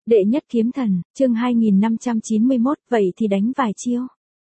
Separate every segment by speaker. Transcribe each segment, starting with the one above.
Speaker 1: Đệ nhất kiếm thần, chương 2591, vậy thì đánh vài chiêu.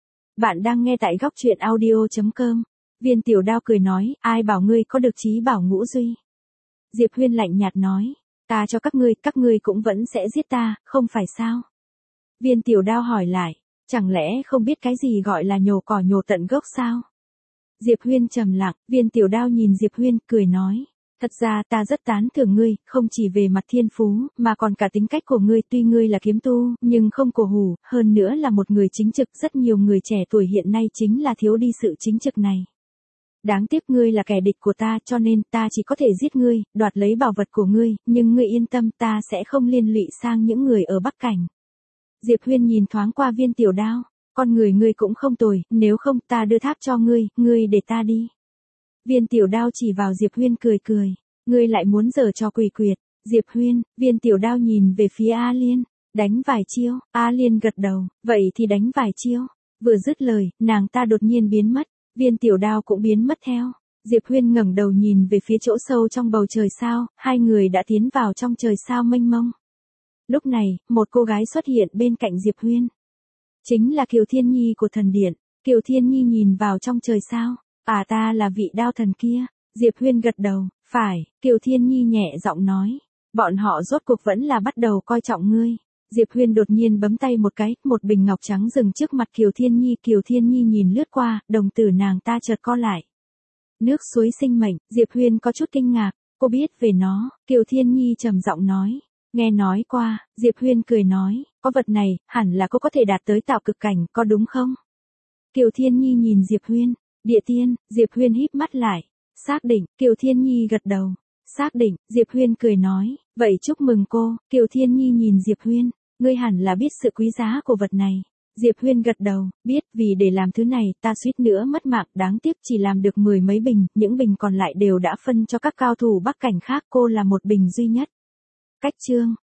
Speaker 1: Bạn đang nghe tại góc truyện audio.com. Viên Tiểu Đao cười nói, ai bảo ngươi có được trí bảo ngũ duy. Diệp Huyên lạnh nhạt nói, ta cho các ngươi cũng vẫn sẽ giết ta, không phải sao? Viên Tiểu Đao hỏi lại, chẳng lẽ không biết cái gì gọi là nhổ cỏ nhổ tận gốc sao? Diệp Huyên trầm lặng, Viên Tiểu Đao nhìn Diệp Huyên cười nói. Thật ra ta rất tán thưởng ngươi, không chỉ về mặt thiên phú, mà còn cả tính cách của ngươi. Tuy ngươi là kiếm tu, nhưng không cổ hủ, hơn nữa là một người chính trực. Rất nhiều người trẻ tuổi hiện nay chính là thiếu đi sự chính trực này. Đáng tiếc ngươi là kẻ địch của ta, cho nên ta chỉ có thể giết ngươi, đoạt lấy bảo vật của ngươi, nhưng ngươi yên tâm, ta sẽ không liên lụy sang những người ở Bắc Cảnh. Diệp Huyên nhìn thoáng qua Viên Tiểu Đao, con người ngươi cũng không tồi, nếu không ta đưa tháp cho ngươi để ta đi. Viên Tiểu Đao chỉ vào Diệp Huyên cười cười, ngươi lại muốn giở trò quỷ quyệt. Diệp Huyên, Viên Tiểu Đao nhìn về phía A Liên, đánh vài chiêu. A Liên gật đầu, vậy thì đánh vài chiêu. Vừa dứt lời, nàng ta đột nhiên biến mất, Viên Tiểu Đao cũng biến mất theo. Diệp Huyên ngẩng đầu nhìn về phía chỗ sâu trong bầu trời sao, hai người đã tiến vào trong trời sao mênh mông. Lúc này, một cô gái xuất hiện bên cạnh Diệp Huyên. Chính là Kiều Thiên Nhi của thần điện. Kiều Thiên Nhi nhìn vào trong trời sao. À, ta là vị đao thần kia. Diệp Huyên gật đầu, phải. Kiều Thiên Nhi nhẹ giọng nói. Bọn họ rốt cuộc vẫn là bắt đầu coi trọng ngươi. Diệp Huyên đột nhiên bấm tay một cái, một bình ngọc trắng dừng trước mặt Kiều Thiên Nhi. Kiều Thiên Nhi nhìn lướt qua, đồng tử nàng ta chợt co lại. Nước suối sinh mệnh. Diệp Huyên có chút kinh ngạc. Cô biết về nó. Kiều Thiên Nhi trầm giọng nói. Nghe nói qua. Diệp Huyên cười nói, có vật này, hẳn là cô có thể đạt tới tạo cực cảnh, có đúng không? Kiều Thiên Nhi nhìn Diệp Huyên. Địa tiên. Diệp Huyên híp mắt lại. Xác định. Kiều Thiên Nhi gật đầu. Xác định. Diệp Huyên cười nói, vậy chúc mừng cô. Kiều Thiên Nhi nhìn Diệp Huyên, ngươi hẳn là biết sự quý giá của vật này. Diệp Huyên gật đầu, biết, vì để làm thứ này, ta suýt nữa mất mạng, đáng tiếc chỉ làm được 10 mấy bình, những bình còn lại đều đã phân cho các cao thủ Bắc Cảnh khác, cô là một bình duy nhất. Cách chương